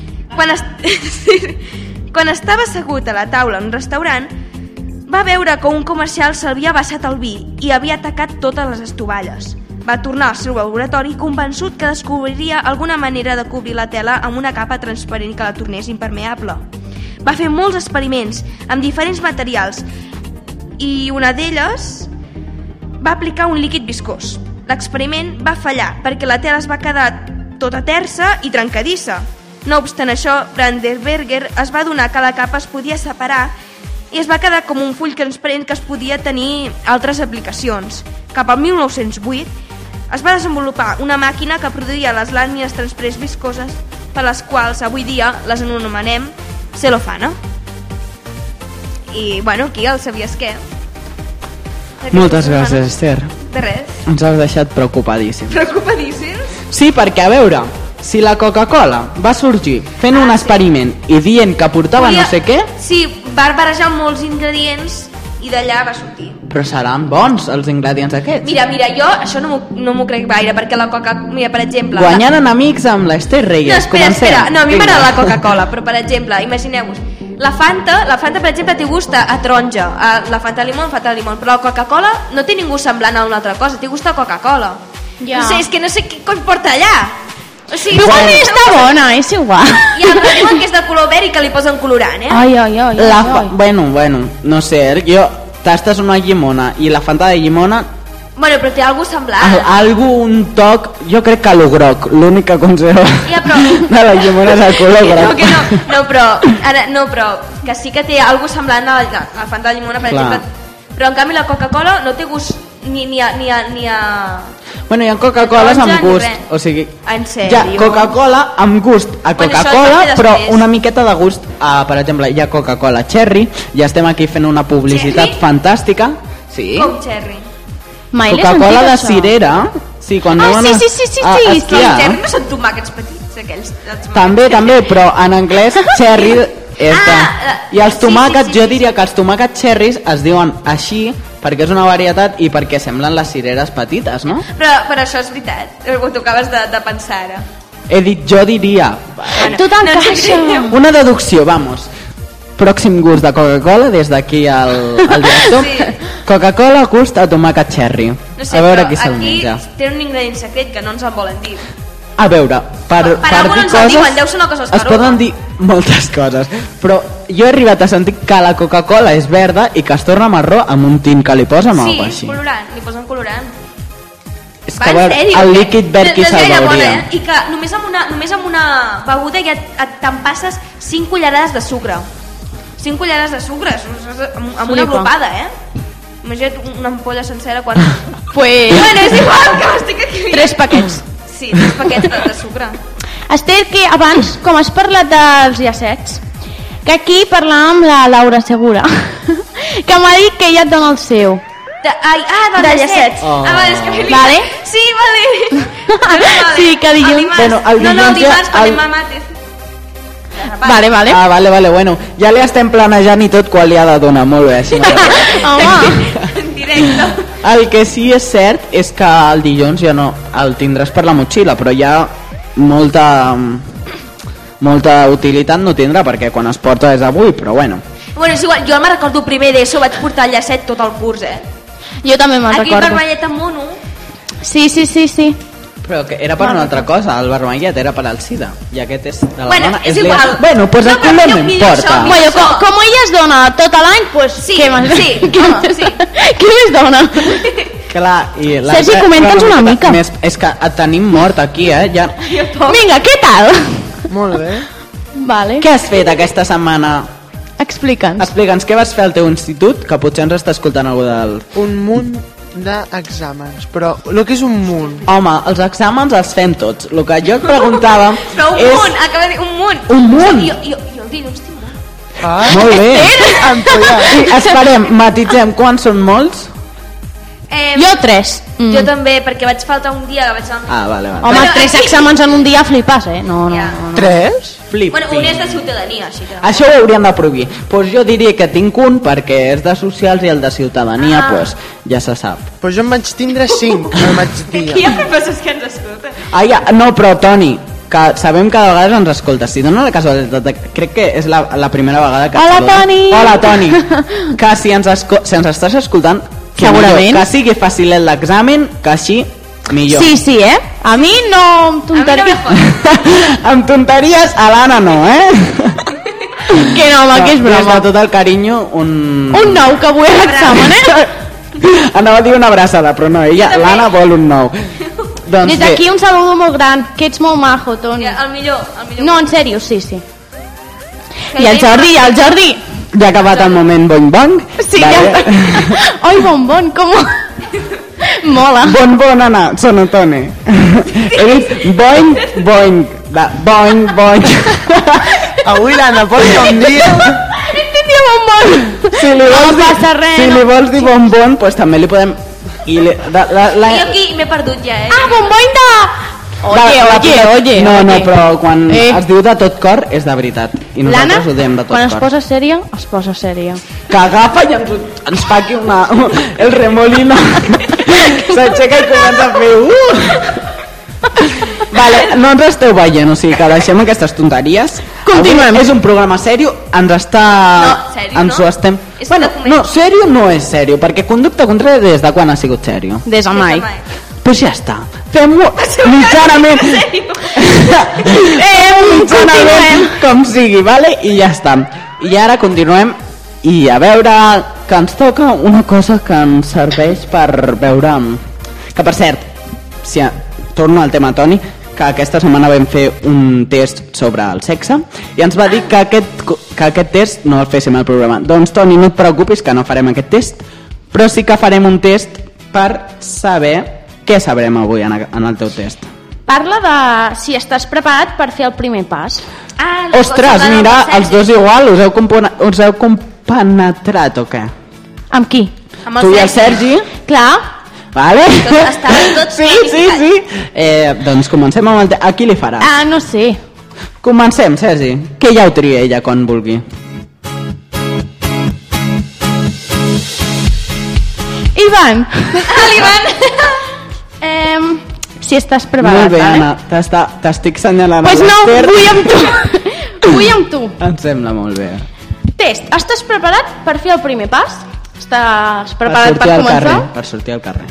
Quan estava assegut a la taula en un restaurant, va veure que un comercial s'havia vessat el vi i havia atacat totes les estovalles. Va tornar al seu laboratori convençut que descobriria alguna manera de cobrir la tela amb una capa transparent que la tornés impermeable. Va fer molts experiments amb diferents materials i una d'elles va aplicar un líquid viscós. L'experiment va fallar perquè la tela es va quedar tota tersa i trencadissa. No obstant això, Brandenberger es va adonar que la capa es podia separar i es va quedar com un full transparent que es podia tenir altres aplicacions. Cap al 1908 es va desenvolupar una màquina que produïa les làmines transparents viscoses per les quals avui dia les anomenem cel·lofana. I bueno, aquí el Sabies què? Moltes gràcies, Esther. De res. Ens has deixat preocupadíssims. Preocupadíssims? Sí, perquè a veure, si la Coca-Cola va sorgir fent un experiment i dient que portava no sé què... Sí, va barrejar molts ingredients i d'allà va sortir. Però seran bons els ingredients aquests. Mira, jo això no m'ho crec gaire, perquè la Coca-Cola, mira, per exemple... Guanyant enemics amb l'Ester Reyes. No, espera, no, a mi m'agrada la Coca-Cola, però per exemple, imagineu-vos, la Fanta, per exemple, té gust a taronja, la Fanta limón, però la Coca-Cola no té ningú semblant a una altra cosa, té gust a Coca-Cola. Ja. No sé, és que no sé què es porta allà. O sigui, però igualment està bona, és igual. Ja, però diuen que és de color verd i que li posen colorant, eh? Ai. Bueno, no sé, jo tastes una llimona i la Fanta de llimona... Bueno, però té alguna semblant. Un toc, jo crec que lo groc, l'únic que conserva de la llimona és el color groc. Però que sí que té alguna semblant a la Fanta de llimona, per exemple. Però en canvi la Coca-Cola no té gust ni a... Bueno, hi ha Coca-Coles amb gust, o sigui, en sèrio? hi ha Coca-Cola amb gust a Coca-Cola, però una miqueta de gust a, per exemple, hi ha Coca-Cola Cherry, ja estem aquí fent una publicitat fantàstica. Sí. Com Cherry? Coca-Cola de cirera. Sí, quan sí. Els Cherry no són tomàquets petits, aquells. També, però en anglès Cherry és de... I els tomàquets, jo diria que els tomàquets cherries es diuen així perquè és una varietat i perquè semblen les cireres petites, no? Però això és veritat, ho acabes de pensar ara. He dit, jo diria. Tu t'encaixa. Una deducció, vamos. Pròxim gust de Coca-Cola, des d'aquí al director. Sí. Coca-Cola gust a tomàquet cherry. No sé, a veure qui se'l menja. Aquí té un ingredient secret que no ens en volen dir. A veure, per dir coses diuen, deu ser una cosa es poden dir moltes coses, però jo he arribat a sentir que la Coca-Cola és verda i que es torna marró amb un tint que li posen o alguna cosa així. Sí, colorant, li posen colorant. És que a veure, el líquid verd qui se'l veuria. I que només amb una beguda ja t'empasses 5 cullerades de sucre. 5 cullerades de sucre, amb una glopada, Imagina't una ampolla sencera quan... Pues... Bueno, és igual, que m'estic aquí. 3 paquets. Sí, 3 paquets de sucre. Esther, que abans, com has parlat dels llacets, que aquí parlàvem amb la Laura Segura, que m'ha dit que ella et dona el seu. De llacets. Vale? Sí, vale. Sí, que dilluns... No, el dimarts, quan anem a mates. Vale. Vale, bueno, ja li estem planejant i tot quan li ha de donar, molt bé, així. En directe. El que sí és cert és que el dilluns ja no el tindràs per la motxilla, però ja molta utilitat no tindrà, perquè quan es porta és avui, però bueno. Bueno, és igual, jo me'n recordo primer d'ESO, vaig portar el llacet tot el curs, Jo també me'n recordo. Aquí vermellet amb mono. Sí. Però que era per una altra cosa, el vermellet era per al SIDA, i aquest és de la dona. És igual. Bueno, pues el color no importa. Bueno, com ella es dona tot l'any, pues sí, què més dona? Clar, i Sergi, comenta'ns una mica. És que et tenim mort aquí, ja. Vinga, què tal? Molt bé. Vale. Què has fet aquesta setmana? Explica'ns. Què vas fer al teu institut, que potser ens està escoltant algú del... Un munt d'exàmens, però el que és un munt? Home, els exàmens els fem tots. El que jo et preguntava però un munt, acaba de dir un munt. Un munt? Jo el dilluns tinc molt. Molt bé. Esperem, matitzem, quants són molts? Jo 3. Jo també, perquè vaig faltar un dia que vaig anar... Vale. Home, 3 exàmens en un dia flipes, No. 3? Flipping. Bueno, un és de ciutadania, així que... Això ho hauríem de prohibir. Pues jo diria que tinc un perquè és de socials i el de ciutadania pues, ja se sap. Pues jo en vaig tindre 5 el vaig dir. Aquí hi ha professors que ens escolten. No, però Toni, que sabem que de vegades ens escoltes. Si dona la casualitat, crec que és la primera vegada que... Hola, Toni! Que si ens estàs escoltant, segurament que sigui fàcil l'examen, que així millor. Sí, a mi no amb tonteries. Amb tonteries a l'Anna no, Que no, home, que és broma. Des de tot el carinyo, un 9 que vull l'examen, Anava a dir una abraçada, però no, l'Anna vol un 9. Des d'aquí un saludo molt gran, que ets molt majo, Toni. El millor. No, en sèrio, sí. I el Jordi. Ja ha acabat el moment boing-bong? Sí, vale. Ja està. Oi, bon, com... Mola. Bon, Anna, sonotone. He dit boing. Avui l'Anna porta un dia... Bon. Si li vols dir bon, pues també li podem... Jo aquí m'he perdut ja, bon de... Oye. No, però quan es diu de tot cor és de veritat. I nosaltres ho diem de tot cor. Quan es posa sèria. Que agafa i ens fa aquí el remolino. S'aixeca i comença a fer... Vale, no ens esteu veient, o sigui que deixem aquestes tonteries. Continuem. És un programa sèrio, ens està... No, sèrio, ens ho estem... Bueno, no, sèrio no és sèrio, perquè Conducta Contrària des de quan ha sigut sèrio? Des de mai. Pues ja està. fem-ho mitjanament. Mitjanament com sigui, vale? I ja està. I ara continuem i a veure que ens toca una cosa que ens serveix per veure... Que per cert, si torno al tema Toni, que aquesta setmana vam fer un test sobre el sexe i ens va dir que aquest test no el féssim al programa. Doncs Toni, no et preocupis que no farem aquest test, però sí que farem un test per saber què sabrem avui en el teu test. Parla de si estàs preparat per fer el primer pas. Ostres, mira, els dos igual, us heu compenetrat o què? Amb qui? Tu i el Sergi? Clar. Vale? Estaven tots sí. Doncs comencem amb el test. A qui li faràs? No sé. Comencem, Sergi. Que ja ho tria ella quan vulgui. Ivan. L'Ivan. Si estàs preparat. Molt bé, Anna, t'estic senyalant. Pues no, vull amb tu. Vull amb tu. Em sembla molt bé. Test, estàs preparat per fer el primer pas? Estàs preparat per començar? Per sortir al carrer.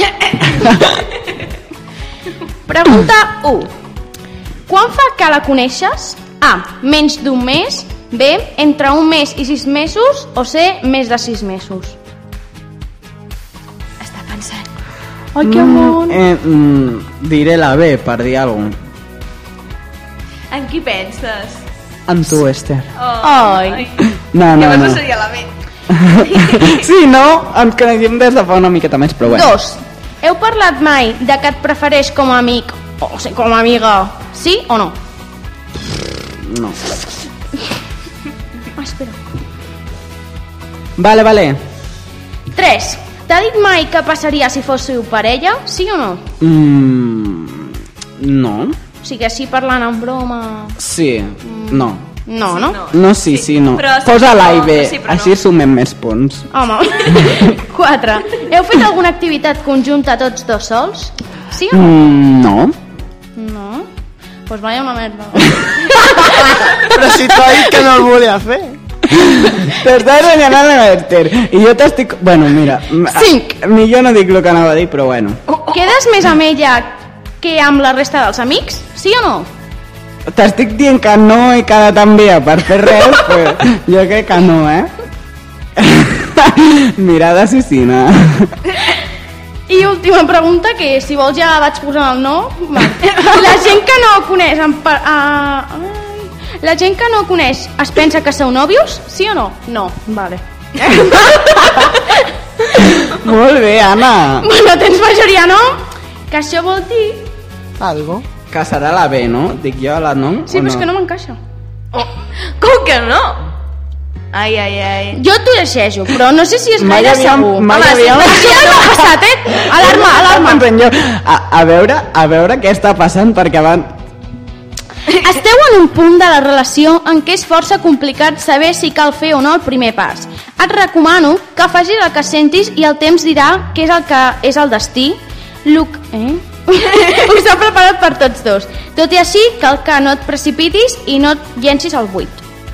Pregunta 1. Quan fa que la coneixes? A. Menys d'un mes. B. Entre un mes i 6 mesos. O C. Més de 6 mesos. Està pensant. Ai, que amor. Diré la B per dir alguna cosa. En qui penses? En tu, Esther. Ai. No. Llavors seria la B. Sí, no? Ens coneixem des de fa una miqueta més, però bueno. 2. Heu parlat mai de que et prefereix com a amic o com a amiga? Sí o no? No. Espera. Vale. 3. T'ha dit mai que passaria si fóssiu parella? Sí o no? No. O sigui, així parlant en broma... Sí, no. No. No, sí, no. Posa l'A i B, així sumem més punts. Home. 4. Heu fet alguna activitat conjunta tots dos sols? Sí o no? No. No? Pues vaya una merda. Però si t'ha dit que no el volia fer. T'estàs senyalant a l'Ester i jo t'estic... Bueno, mira, 5. Millor no dic el que anava a dir, però bueno. Quedes més amb ella que amb la resta dels amics? Sí o no? T'estic dient que no he quedat amb ella per fer res, però jo crec que no, Mirada assassina. I última pregunta, que si vols ja vaig posar el no. La gent que no coneix... La gent que no coneix es pensa que sou nòvios? Sí o no? No, vale. Molt bé, Anna. Bueno, tens majoria no? Que això vol dir... Algo. Que serà la B, no? Dic jo la no? Sí, però és que no m'encaixa. Com que no? Ai. Jo t'ho llegeixo, però no sé si és gaire segur. Mai havíem... Això no m'ha passat, Alarma. A veure què està passant, perquè van... Esteu en un punt de la relació en què és força complicat saber si cal fer o no el primer pas. Et recomano que facis el que sentis i el temps dirà què és el que és el destí. Us ha preparat per tots dos. Tot i així, cal que no et precipitis i no et llencis al buit.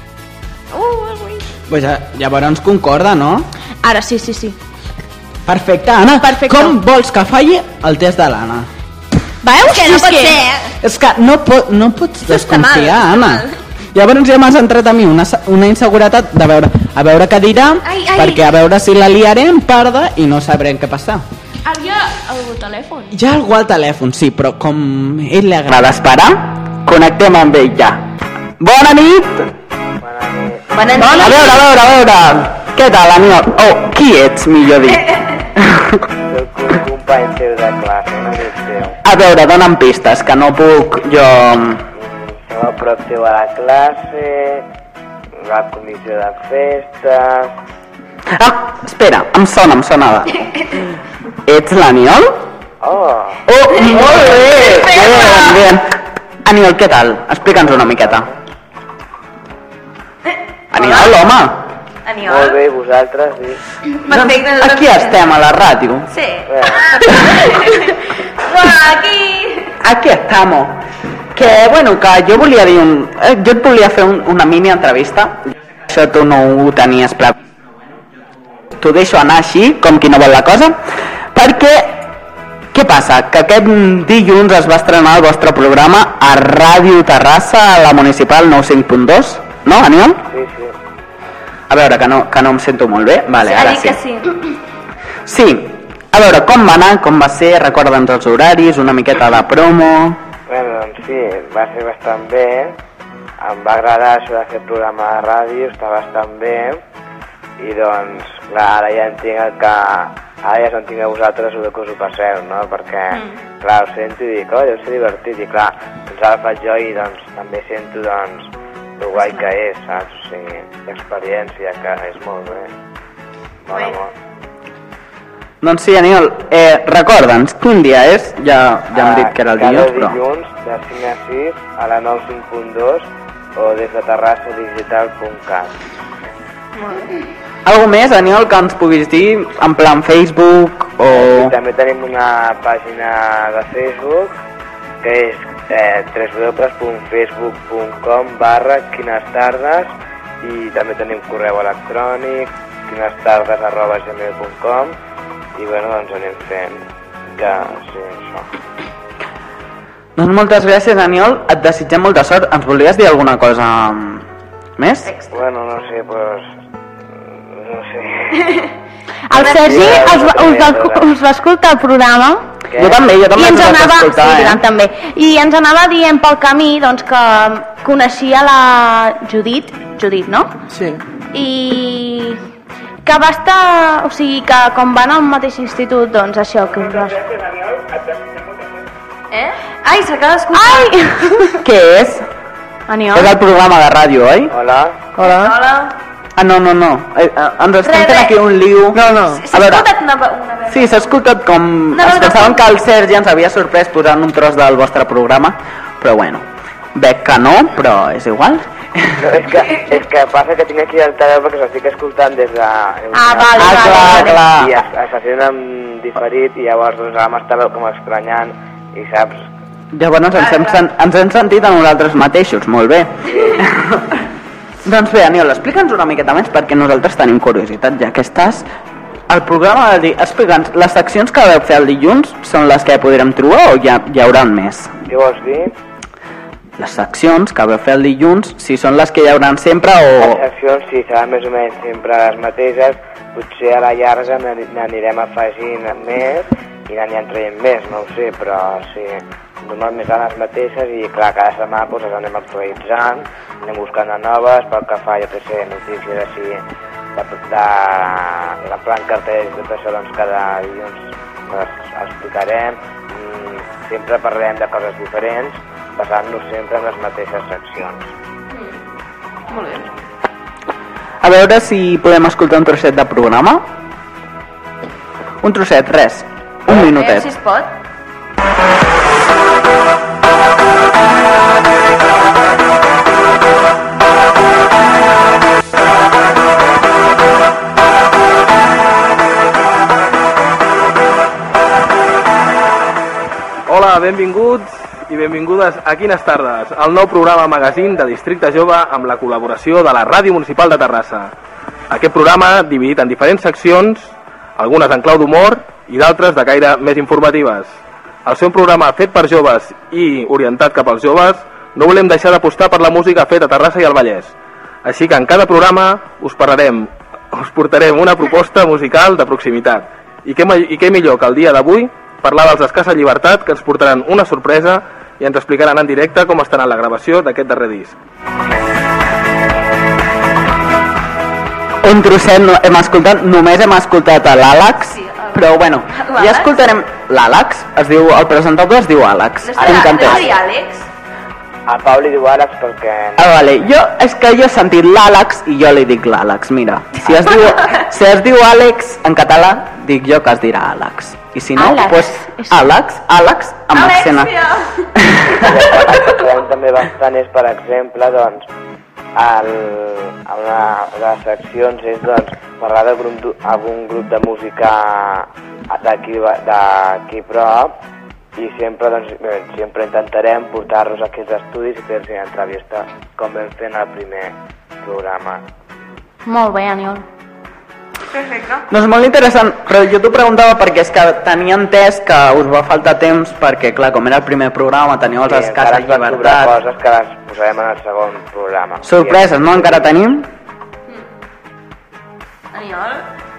Pues llavors concorda, no? Ara sí. Perfecte, Anna. Perfecte. Com vols que falli el test de l'Anna? Veus? Que no pot ser, És que no pots desconfiar, Anna. Llavors ja m'has entrat a mi una inseguretat de veure, a veure què dirà, perquè a veure si la liarem parda i no sabrem què passar. Hi ha algú al telèfon? Hi ha algú al telèfon, sí, però com a ell li agrada esperar, connectem amb ell ja. Bona nit! Bona nit. A veure, què tal, Aniol? Qui ets, millor dit? Soc un company seu de classe, un amic seu. A veure, dona'm pistes, que no puc jo... Som a prop seu a la classe, la comissió de festes... Espera, em sonava. Ets l'Aniol? Molt bé! Aniol, què tal? Explica'ns una miqueta. Aniol, home! Molt bé, vosaltres, sí. Perfecte. Aquí estem, a la ràdio. Sí. Aquí estamos. Que, bueno, que jo volia dir jo et volia fer una mini entrevista. Això tu no ho tenies preparat. T'ho deixo anar així, com qui no vol la cosa, perquè què què passa? Que aquest dilluns es va estrenar el vostre programa a Ràdio Terrassa, a la Municipal 95.2, no, Aniol? Sí, sí. A veure, que no em sento molt bé. Vale, Sí, ara ha dit que sí. sí. Sí, a veure, com va anar, com va ser, recorda'ns els horaris, una miqueta de promo... Bueno, doncs sí, va ser bastant bé. Em va agradar això de fer programa de ràdio, està bastant bé. I doncs, clar, ara ja entenc que... Ara ja s'entenc a vosaltres el que us ho passeu, no? Perquè, clar, ho sento i dic, oh, deu ser divertit. I clar, doncs ara faig jo i doncs també sento, doncs, el guai que és, saps? O sigui, l'experiència, que és molt bé. Mola molt. Doncs sí, Aniol, recorda'ns, quin dia és? Ja hem dit que era el dilluns, però... Cada dilluns, de 5 a 6, a la 95.2 o des de terrassadigital.cat. Algo més, Aniol, que ens puguis dir, en plan Facebook o... També tenim una pàgina de Facebook que és www.facebook.com/quinestardes i també tenim correu electrònic quinestardes@gmail.com i bueno, doncs anem fent que sí, això. Doncs moltes gràcies, Aniol, et desitgem molta sort. Ens voldries dir alguna cosa més? Bueno, no sé, pues... no sé. El Sergi us va escoltar el programa. Jo també us vaig escoltar, sí, també. I ens anava dient pel camí doncs, que coneixia la Judit, no? Sí. I que va estar, o sigui, que com van al mateix institut, doncs això que... Ai, s'acaba d'escoltar. Ai! Què és? Aniol? És el programa de ràdio, oi? Hola. Hola. Ah, no. Ens estem fent aquí un liu. No. S'ha escoltat una veu. Sí, s'ha escoltat com... Ens pensaven que el Sergi ens havia sorprès posant un tros del vostre programa, però bueno, veig que no, però és igual. No, és que passa que tinc aquí el telèfon perquè s'estic escoltant des de... Vale. Clar. I es sent en diferit i llavors doncs, ara m'estava com estranyant i saps... Llavors ens hem sentit a nosaltres mateixos, molt bé. Doncs bé, Aniol, explica'ns una miqueta més perquè nosaltres tenim curiositat, ja que estàs al programa del dia. Explica'ns, les seccions que vau fer el dilluns són les que podrem trobar o hi haurà més? Què vols dir? Les seccions que vau fer el dilluns, si són les que hi haurà sempre o... Les seccions sí, seran més o menys sempre les mateixes, potser a la llarga n'anirem afegint més i n'anirem traient més, no ho sé, però sí, normalment seran les mateixes i clar, cada setmana doncs, les anem actualitzant, anem buscant de noves, pel que fa, jo què sé, notícies així, de plan cartells, tot això, doncs cada dilluns les explicarem, sempre parlarem de coses diferents, basant-nos sempre en les mateixes seccions. Molt bé. A veure si podem escoltar un trosset de programa. Un trosset, res. Un minutet. Si es pot. Hola, benvinguts i benvingudes a Quines Tardes, el nou programa magazín de Districte Jove amb la col·laboració de la Ràdio Municipal de Terrassa. Aquest programa dividit en diferents seccions, algunes en clau d'humor i d'altres de caire més informatives. Al ser un programa fet per joves i orientat cap als joves, no volem deixar d'apostar per la música feta a Terrassa i al Vallès. Així que en cada programa us portarem una proposta musical de proximitat. I què millor que el dia d'avui parlar dels Escassa Llibertat, que ens portaran una sorpresa i ens explicaran en directe com estarà la gravació d'aquest darrer disc. Un trosset només hem escoltat a l'Àlex, però bueno, ja escoltarem l'Àlex, el presentador es diu Àlex. No és Àlex? A Pau li diu Àlex perquè... Vale, és que jo he sentit l'Àlex i jo li dic l'Àlex, mira. Si es diu Àlex en català, dic jo que es dirà Àlex. I si no, doncs Àlex amb accent. El que farem també bastant és, per exemple, doncs, una de les seccions és doncs, parlar d'algun grup de música d'aquí prop i sempre intentarem portar-los a aquests estudis i fer-los una entrevista com vam fer en el primer programa. Molt bé, Aniol. Perfecte. Doncs molt interessant, però jo t'ho preguntava perquè és que tenia entès que us va faltar temps perquè, clar, com era el primer programa, teníeu els escasses llibertats. Encara coses que les posarem en el segon programa. Sorpreses, no? Encara tenim? Aniol?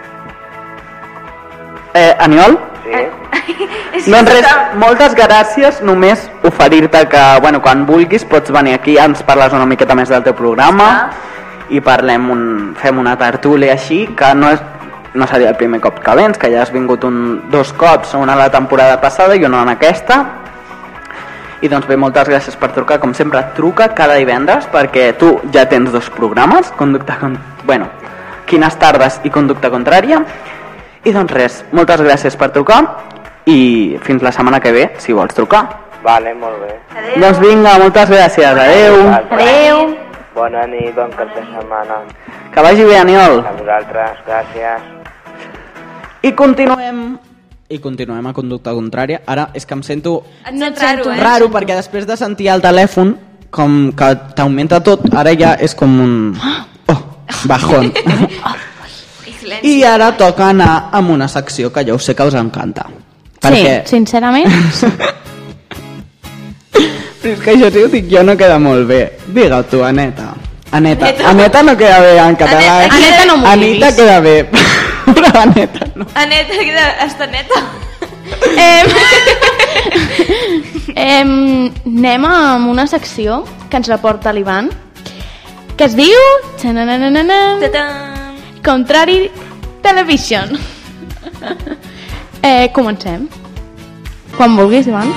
Aniol? Sí. Doncs res, moltes gràcies, només oferir-te que, bueno, quan vulguis pots venir aquí, ens parles una miqueta més del teu programa i fem una tertúlia així, que no seria el primer cop que vens, que ja has vingut dos cops, una a la temporada passada i una en aquesta. I doncs bé, moltes gràcies per trucar, com sempre truca cada divendres perquè tu ja tens dos programes, Quines tardes i Conducta Contrària. I doncs res, moltes gràcies per trucar i fins la setmana que ve, si vols trucar. Vale, molt bé. Adéu. Doncs vinga, moltes gràcies, adéu. Adéu. Bona nit, bon cap de setmana. Que vagi bé, Aniol. A vosaltres, gràcies. I continuem a Conducta Contrària. Ara és que em sento No et sento, raro perquè després de sentir el telèfon com que t'augmenta tot, ara ja és com un bajón. I ara toca anar amb una secció que jo sé que us encanta. Sí, sincerament. Però és que això si ho dic jo no queda molt bé. Digue-ho tu, Aneta. Aneta no queda bé en català. Aneta no m'ho Anita diguis. queda bé, però Aneta no. Aneta, està neta. Anem amb una secció que ens la porta l'Ivan, que es diu Contrari Television. Comencem. Quan vulguis, Ivan.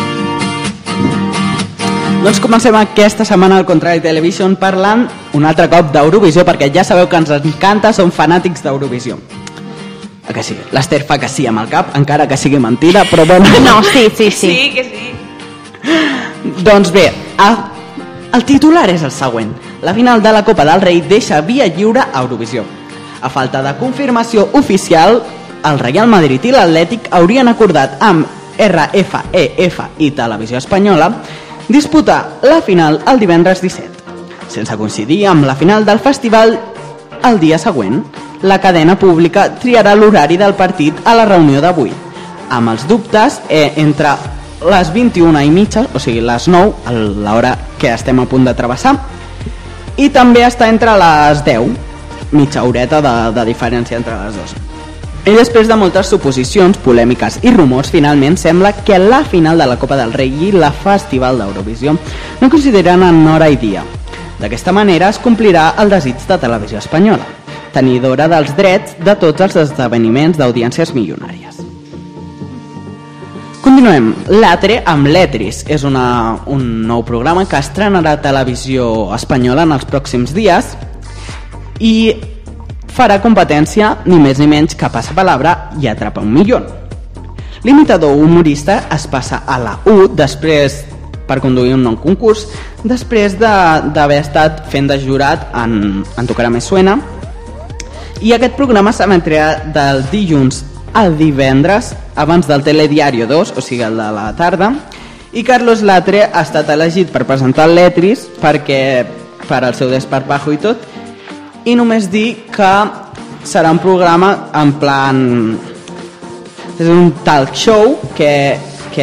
Doncs comencem aquesta setmana al Contrari Television parlant un altre cop d'Eurovisió, perquè ja sabeu que ens encanta, som fanàtics d'Eurovisió. Que sí, l'Ester fa que sí amb el cap, encara que sigui mentida, però bueno... No, sí. Sí, que sí. Doncs bé, el titular és el següent. La final de la Copa del Rei deixa via lliure a Eurovisió. A falta de confirmació oficial, el Real Madrid i l'Atlètic haurien acordat amb RFEF i Televisió Espanyola disputar la final el divendres 17. Sense coincidir amb la final del festival el dia següent, la cadena pública triarà l'horari del partit a la reunió d'avui, amb els dubtes entre les 21:30, o sigui les 9, a l'hora que estem a punt de travessar, i també està entre les 10, mitja horeta de diferència entre les dues. I després de moltes suposicions, polèmiques i rumors, finalment sembla que la final de la Copa del Rei i la Festival d'Eurovisió no coincidiran en hora i dia. D'aquesta manera es complirà el desig de Televisió Espanyola, tenidora dels drets de tots els esdeveniments d'audiències milionàries. Continuem. L'Atre amb l'Etris és un nou programa que estrenarà a Televisió Espanyola en els pròxims dies i farà competència ni més ni menys que Passapalabra i Atrapa un Millón. L'imitador humorista es passa a la U després per conduir un nou concurs, després d'haver estat fent de jurat en Tocarà Més Suena, i aquest programa s'emetrà del dilluns al divendres abans del Telediario 2, o sigui el de la tarda, i Carlos Latre ha estat elegit per presentar l'Etris perquè per al seu desparpajo i tot, i només dir que serà un programa en plan... és un talk show que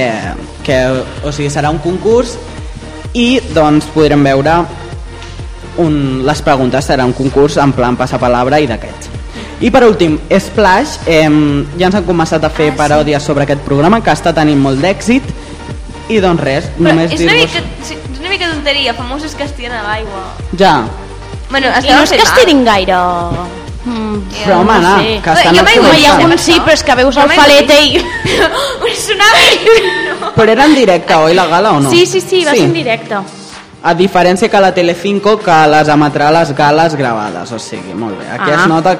o sigui, serà un concurs i doncs podrem veure les preguntes, serà un concurs en plan passapalabra i d'aquests. I per últim, Splash, ja ens han començat a fer paròdies sobre aquest programa que està tenint molt d'èxit i doncs res, només dir-vos... És una mica tonteria, famosos que es tiren a l'aigua. Ja. Bueno, I no és que es tirin gaire... Però home, no, sé. que estan Hi ha alguns sí, però és que veus el falete i... Un tsunami! Però era en directe, oi, la gala o no? Sí, va ser en directe. A diferència que la Telecinco, que les emetrà les gales gravades, o sigui, molt bé. Aquí es nota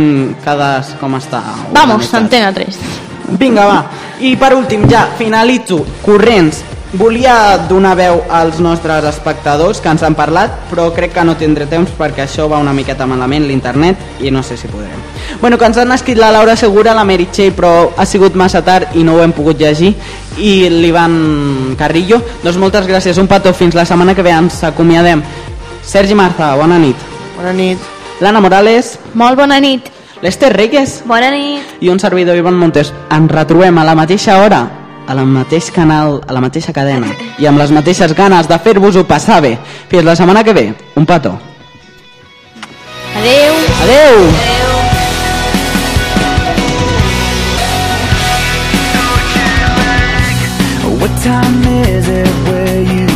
com està. Vamos, Antena 3. Vinga, va. I per últim, ja, finalitzo, corrents. Volia donar veu als nostres espectadors que ens han parlat, però crec que no tindré temps perquè això va una miqueta malament, l'internet, i no sé si podrem. Bueno, que ens han escrit la Laura Segura, la Meritxell, però ha sigut massa tard i no ho hem pogut llegir, i l'Ivan Carrillo. Doncs moltes gràcies, un petó, fins la setmana que ve ens acomiadem. Sergi Marza, bona nit. Bona nit. L'Anna Morales. Molt bona nit. l'Ester Ríquez. Bona nit. I un servidor, Ivan Montes. Ens retrobem a la mateixa hora, a la mateix canal, a la mateixa cadena i amb les mateixes ganes de fer-vos-ho passar bé. Fins la setmana que ve. Un petó. Adeu. Adeu. What time is it where you